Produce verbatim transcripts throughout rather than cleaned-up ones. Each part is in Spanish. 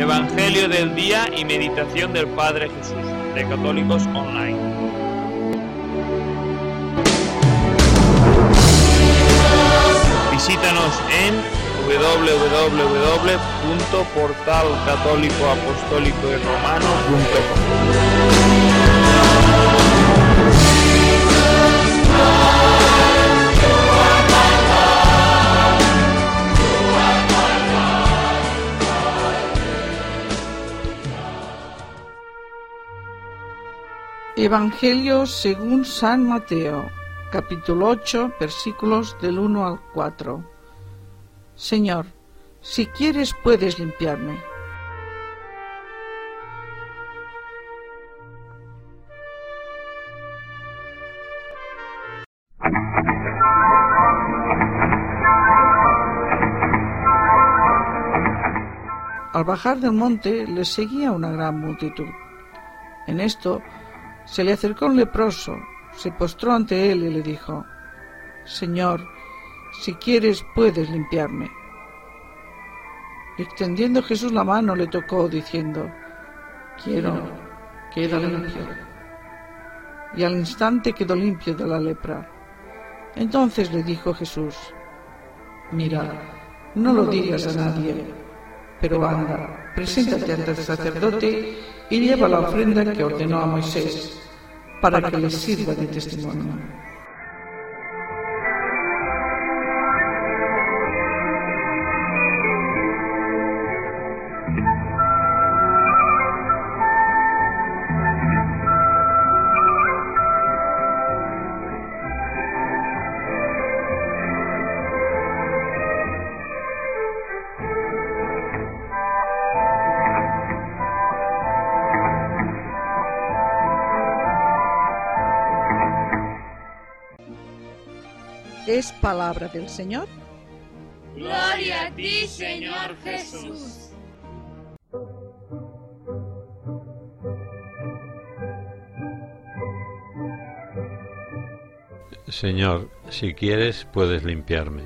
Evangelio del día y meditación del Padre Jesús, de Católicos Online. Visítanos en doble u doble u doble u punto portal católico apostólico y romano punto com. Evangelio según San Mateo, capítulo ocho, versículos del uno al cuatro. Señor, si quieres puedes limpiarme. Al bajar del monte le seguía una gran multitud. En esto se le acercó un leproso, se postró ante él y le dijo: Señor, si quieres puedes limpiarme. Extendiendo Jesús la mano le tocó, diciendo: Quiero, queda limpio. Y al instante quedó limpio de la lepra. Entonces le dijo Jesús: Mira, no lo digas a nadie, pero anda, preséntate ante el sacerdote y lleva la ofrenda que ordenó a Moisés, para que les sirva de testimonio. Es palabra del Señor. Gloria a ti, Señor Jesús. Señor, si quieres puedes limpiarme.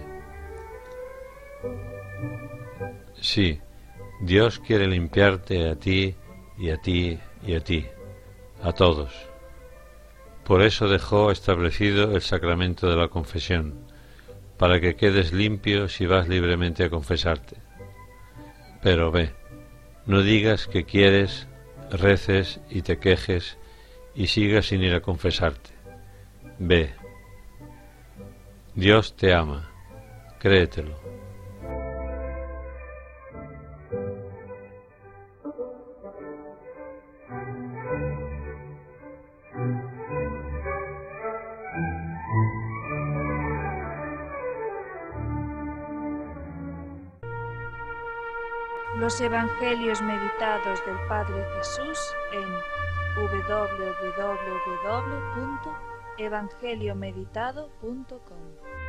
Sí, Dios quiere limpiarte a ti y a ti y a ti, a todos. Por eso dejó establecido el sacramento de la confesión, para que quedes limpio si vas libremente a confesarte. Pero ve, no digas que quieres, reces y te quejes y sigas sin ir a confesarte. Ve, Dios te ama, créetelo. Los Evangelios meditados del Padre Jesús en doble u doble u doble u punto evangelio meditado punto com.